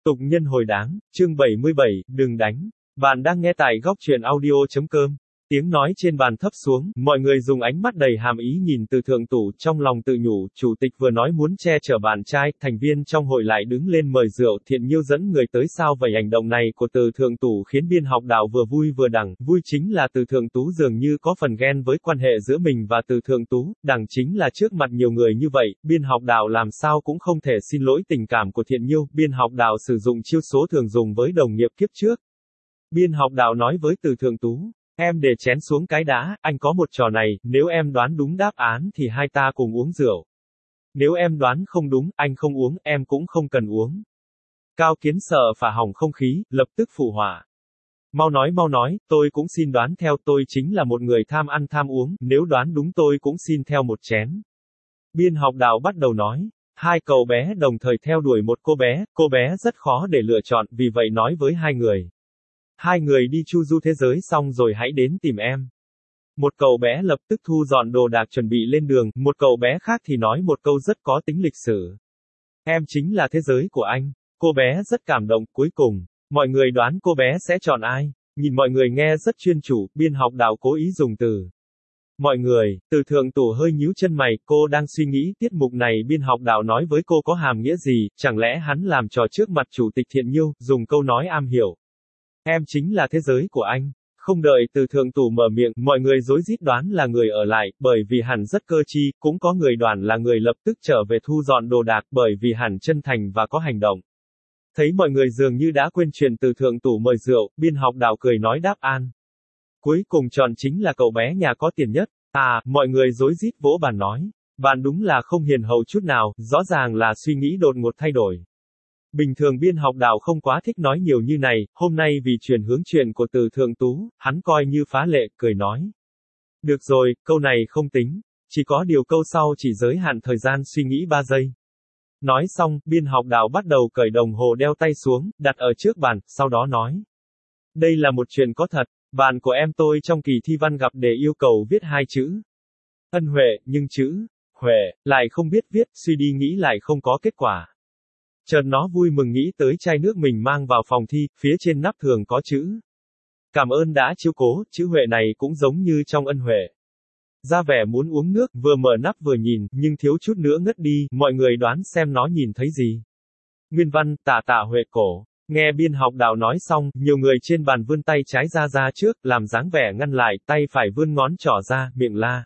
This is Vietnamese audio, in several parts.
Tục nhân hồi đáng, chương 77, đừng đánh. Bạn đang nghe tại góc truyện audio.com. Tiếng nói trên bàn thấp xuống, mọi người dùng ánh mắt đầy hàm ý nhìn Từ Thượng Tủ, trong lòng tự nhủ, chủ tịch vừa nói muốn che chở bạn trai, thành viên trong hội lại đứng lên mời rượu, Thiện Nhiêu dẫn người tới sao vậy. Hành động này của Từ Thượng Tủ khiến biên học đạo vừa vui vừa đằng, vui chính là Từ Thượng Tú dường như có phần ghen với quan hệ giữa mình và Từ Thượng Tú, đằng chính là trước mặt nhiều người như vậy, biên học đạo làm sao cũng không thể xin lỗi tình cảm của Thiện Nhiêu, biên học đạo sử dụng chiêu số thường dùng với đồng nghiệp kiếp trước. Biên học đạo nói với Từ Thượng Tú. Em để chén xuống cái đã, anh có một trò này, nếu em đoán đúng đáp án thì hai ta cùng uống rượu. Nếu em đoán không đúng, anh không uống, em cũng không cần uống. Cao Kiến sợ phả hỏng không khí, lập tức phụ họa. Mau nói, tôi cũng xin đoán theo, tôi chính là một người tham ăn tham uống, nếu đoán đúng tôi cũng xin theo một chén. Biên học đạo bắt đầu nói. Hai cậu bé đồng thời theo đuổi một cô bé rất khó để lựa chọn, vì vậy nói với hai người. Hai người đi chu du thế giới xong rồi hãy đến tìm em. Một cậu bé lập tức thu dọn đồ đạc chuẩn bị lên đường, một cậu bé khác thì nói một câu rất có tính lịch sử. Em chính là thế giới của anh. Cô bé rất cảm động, cuối cùng, mọi người đoán cô bé sẽ chọn ai. Nhìn mọi người nghe rất chuyên chủ, biên học đạo cố ý dùng từ. Mọi người, Từ Thượng Tủ hơi nhíu chân mày, cô đang suy nghĩ tiết mục này biên học đạo nói với cô có hàm nghĩa gì, chẳng lẽ hắn làm trò trước mặt chủ tịch Thiện Nhiêu, dùng câu nói am hiểu. Em chính là thế giới của anh. Không đợi Từ Thượng Tủ mở miệng, mọi người rối rít đoán là người ở lại, bởi vì hẳn rất cơ chi, cũng có người đoán là người lập tức trở về thu dọn đồ đạc, bởi vì hẳn chân thành và có hành động. Thấy mọi người dường như đã quên chuyện Từ Thượng Tủ mời rượu, biên học đạo cười nói đáp an. Cuối cùng chọn chính là cậu bé nhà có tiền nhất. Mọi người rối rít vỗ bàn nói. Bạn đúng là không hiền hậu chút nào, rõ ràng là suy nghĩ đột ngột thay đổi. Bình thường biên học đạo không quá thích nói nhiều như này, hôm nay vì chuyển hướng chuyện của Từ Thượng Tú, hắn coi như phá lệ, cười nói. Được rồi, câu này không tính, chỉ có điều câu sau chỉ giới hạn thời gian suy nghĩ 3 giây. Nói xong, biên học đạo bắt đầu cởi đồng hồ đeo tay xuống, đặt ở trước bàn, sau đó nói. Đây là một chuyện có thật, bạn của em tôi trong kỳ thi văn gặp đề yêu cầu viết 2 chữ. Ân huệ, nhưng chữ huệ lại không biết viết, suy đi nghĩ lại không có kết quả. Chợt nó vui mừng nghĩ tới chai nước mình mang vào phòng thi, phía trên nắp thường có chữ. Cảm ơn đã chiếu cố, chữ huệ này cũng giống như trong ân huệ. Ra vẻ muốn uống nước, vừa mở nắp vừa nhìn, nhưng thiếu chút nữa ngất đi, mọi người đoán xem nó nhìn thấy gì. Nguyên văn, tả huệ cổ. Nghe biên học đạo nói xong, nhiều người trên bàn vươn tay trái ra trước, làm dáng vẻ ngăn lại, tay phải vươn ngón trỏ ra, miệng la.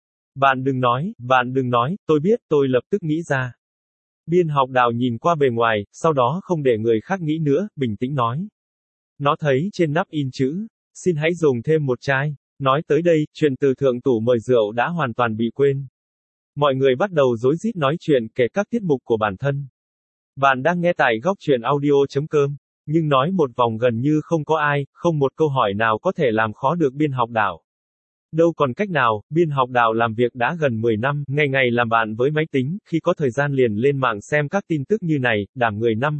Bạn đừng nói, tôi biết, tôi lập tức nghĩ ra. Biên học đạo nhìn qua bề ngoài, sau đó không để người khác nghĩ nữa, bình tĩnh nói. Nó thấy trên nắp in chữ, xin hãy dùng thêm một chai. Nói tới đây, chuyện Từ Thượng Tủ mời rượu đã hoàn toàn bị quên. Mọi người bắt đầu rối rít nói chuyện, kể các tiết mục của bản thân. Bạn đang nghe tại góc truyện audio.com, nhưng nói một vòng gần như không có ai, không một câu hỏi nào có thể làm khó được biên học đạo. Đâu còn cách nào, biên học đạo làm việc đã gần 10 năm, ngày ngày làm bạn với máy tính, khi có thời gian liền lên mạng xem các tin tức như này, đảm người năm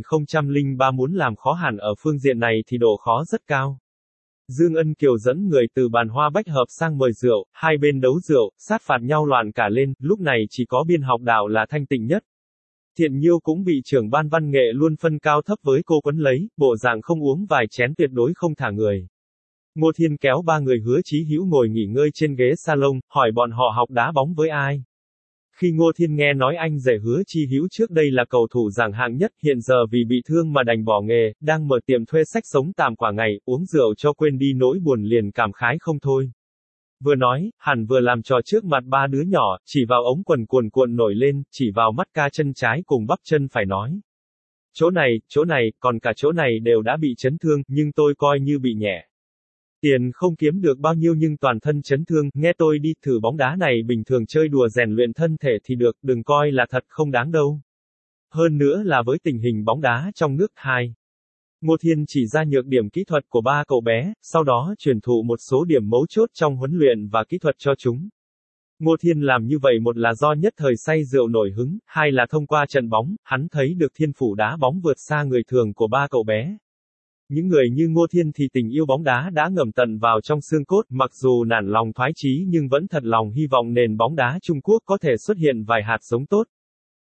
2003 muốn làm khó hẳn ở phương diện này thì độ khó rất cao. Dương Ân Kiều dẫn người từ bàn hoa bách hợp sang mời rượu, hai bên đấu rượu, sát phạt nhau loạn cả lên, lúc này chỉ có biên học đạo là thanh tịnh nhất. Thiện Nhiêu cũng bị trưởng ban văn nghệ luôn phân cao thấp với cô quấn lấy, bộ dạng không uống vài chén tuyệt đối không thả người. Ngô Thiên kéo ba người Hứa Chí Hữu ngồi nghỉ ngơi trên ghế salon, hỏi bọn họ học đá bóng với ai. Khi Ngô Thiên nghe nói anh rể Hứa Chí Hữu trước đây là cầu thủ giảng hạng nhất, hiện giờ vì bị thương mà đành bỏ nghề, đang mở tiệm thuê sách sống tạm quả ngày, uống rượu cho quên đi nỗi buồn liền cảm khái không thôi. Vừa nói, hẳn vừa làm trò trước mặt ba đứa nhỏ, chỉ vào ống quần cuồn nổi lên, chỉ vào mắt ca chân trái cùng bắp chân phải nói. Chỗ này, còn cả chỗ này đều đã bị chấn thương, nhưng tôi coi như bị nhẹ. Tiền không kiếm được bao nhiêu nhưng toàn thân chấn thương, nghe tôi đi, thử bóng đá này bình thường chơi đùa rèn luyện thân thể thì được, đừng coi là thật không đáng đâu. Hơn nữa là với tình hình bóng đá trong nước. Ngô Thiên chỉ ra nhược điểm kỹ thuật của ba cậu bé, sau đó truyền thụ một số điểm mấu chốt trong huấn luyện và kỹ thuật cho chúng. Ngô Thiên làm như vậy một là do nhất thời say rượu nổi hứng, hai là thông qua trận bóng, hắn thấy được thiên phủ đá bóng vượt xa người thường của ba cậu bé. Những người như Ngô Thiên thì tình yêu bóng đá đã ngầm tận vào trong xương cốt, mặc dù nản lòng thoái chí nhưng vẫn thật lòng hy vọng nền bóng đá Trung Quốc có thể xuất hiện vài hạt giống tốt.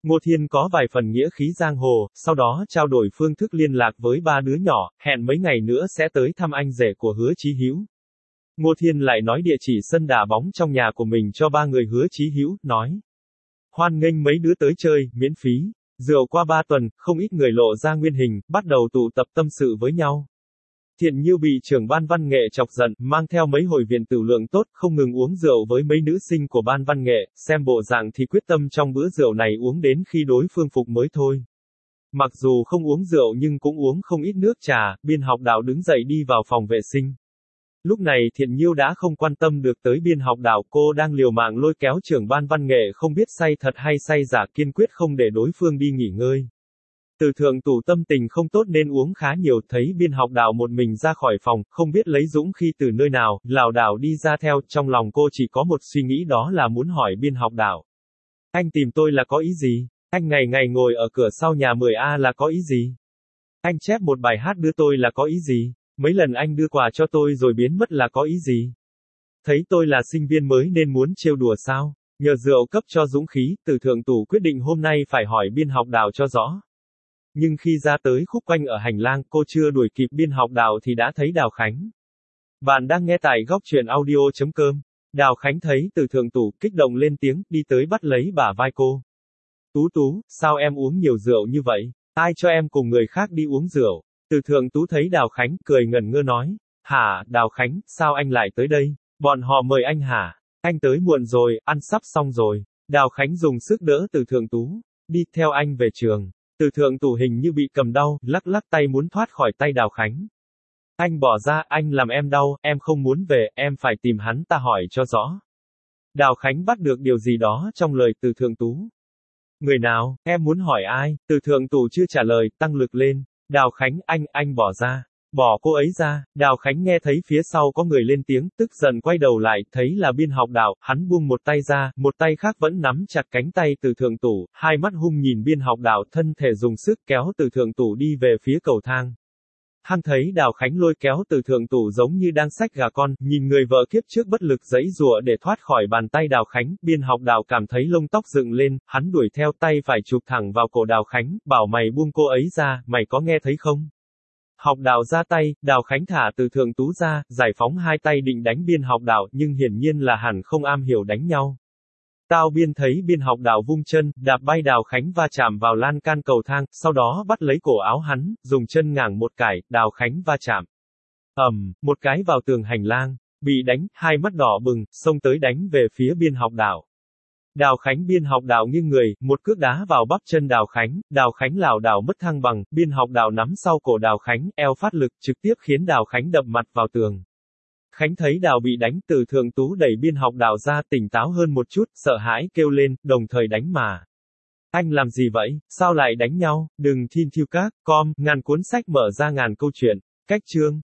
Ngô Thiên có vài phần nghĩa khí giang hồ, sau đó trao đổi phương thức liên lạc với ba đứa nhỏ, hẹn mấy ngày nữa sẽ tới thăm anh rể của Hứa Chí Hữu. Ngô Thiên lại nói địa chỉ sân đá bóng trong nhà của mình cho ba người Hứa Chí Hữu, nói: hoan nghênh mấy đứa tới chơi, miễn phí. Rượu qua 3 tuần, không ít người lộ ra nguyên hình, bắt đầu tụ tập tâm sự với nhau. Thiện Nhiêu bị trưởng ban văn nghệ chọc giận, mang theo mấy hồi viện tử lượng tốt, không ngừng uống rượu với mấy nữ sinh của ban văn nghệ, xem bộ dạng thì quyết tâm trong bữa rượu này uống đến khi đối phương phục mới thôi. Mặc dù không uống rượu nhưng cũng uống không ít nước trà, biên học đạo đứng dậy đi vào phòng vệ sinh. Lúc này Thiện Nhiêu đã không quan tâm được tới biên học đạo, cô đang liều mạng lôi kéo trưởng ban văn nghệ không biết say thật hay say giả, kiên quyết không để đối phương đi nghỉ ngơi. Từ thượng tủ tâm tình không tốt nên uống khá nhiều, thấy biên học đạo một mình ra khỏi phòng, không biết lấy dũng khí từ nơi nào, lảo đảo đi ra theo, trong lòng cô chỉ có một suy nghĩ, đó là muốn hỏi biên học đạo. Anh tìm tôi là có ý gì? Anh ngày ngày ngồi ở cửa sau nhà 10A là có ý gì? Anh chép một bài hát đưa tôi là có ý gì? Mấy lần anh đưa quà cho tôi rồi biến mất là có ý gì? Thấy tôi là sinh viên mới nên muốn trêu đùa sao? Nhờ rượu cấp cho dũng khí, Từ thượng tủ quyết định hôm nay phải hỏi biên học đạo cho rõ. Nhưng khi ra tới khúc quanh ở hành lang, cô chưa đuổi kịp biên học đạo thì đã thấy Đào Khánh. Bạn đang nghe tại góc truyện audio.com. Đào Khánh thấy Từ thượng tủ, kích động lên tiếng, đi tới bắt lấy bả vai cô. Tú Tú, sao em uống nhiều rượu như vậy? Ai cho em cùng người khác đi uống rượu? Từ thượng tú thấy Đào Khánh, cười ngẩn ngơ nói. Hả, Đào Khánh, sao anh lại tới đây? Bọn họ mời anh hả? Anh tới muộn rồi, ăn sắp xong rồi. Đào Khánh dùng sức đỡ Từ thượng tú. Đi theo anh về trường. Từ thượng tủ hình như bị cầm đau, lắc lắc tay muốn thoát khỏi tay Đào Khánh. Anh bỏ ra, anh làm em đau, em không muốn về, em phải tìm hắn ta hỏi cho rõ. Đào Khánh bắt được điều gì đó trong lời Từ thượng tú. Người nào, em muốn hỏi ai? Từ thượng tủ chưa trả lời, tăng lực lên. Đào Khánh, anh bỏ ra. Bỏ cô ấy ra. Đào Khánh nghe thấy phía sau có người lên tiếng, tức giận quay đầu lại, thấy là biên học đạo, hắn buông một tay ra, một tay khác vẫn nắm chặt cánh tay Từ thượng tủ, hai mắt hung nhìn biên học đạo, thân thể dùng sức kéo Từ thượng tủ đi về phía cầu thang. Hắn thấy Đào Khánh lôi kéo Từ thượng tủ giống như đang xách gà con, nhìn người vợ kiếp trước bất lực giãy giụa để thoát khỏi bàn tay Đào Khánh, biên học đạo cảm thấy lông tóc dựng lên, hắn đuổi theo, tay phải chụp thẳng vào cổ Đào Khánh, bảo mày buông cô ấy ra, mày có nghe thấy không? Học đạo ra tay, Đào Khánh thả Từ thượng tú ra, giải phóng hai tay định đánh biên học đạo, nhưng hiển nhiên là hẳn không am hiểu đánh nhau. Tao biên thấy biên học đạo vung chân, đạp bay Đào Khánh va chạm vào lan can cầu thang, sau đó bắt lấy cổ áo hắn, dùng chân ngảng một cải, Đào Khánh va chạm. Một cái vào tường hành lang, bị đánh, hai mắt đỏ bừng, xông tới đánh về phía biên học đạo. Đào Khánh biên học đạo nghiêng người, một cước đá vào bắp chân Đào Khánh lảo đảo mất thăng bằng, biên học đạo nắm sau cổ Đào Khánh, eo phát lực, trực tiếp khiến Đào Khánh đập mặt vào tường. Khánh thấy Đào bị đánh, Từ thượng tú đẩy biên học đạo ra, tỉnh táo hơn một chút, sợ hãi kêu lên, đồng thời đánh mà. Anh làm gì vậy, sao lại đánh nhau? Đừng thiên thiêu các, com, ngàn cuốn sách mở ra ngàn câu chuyện. Cách chương.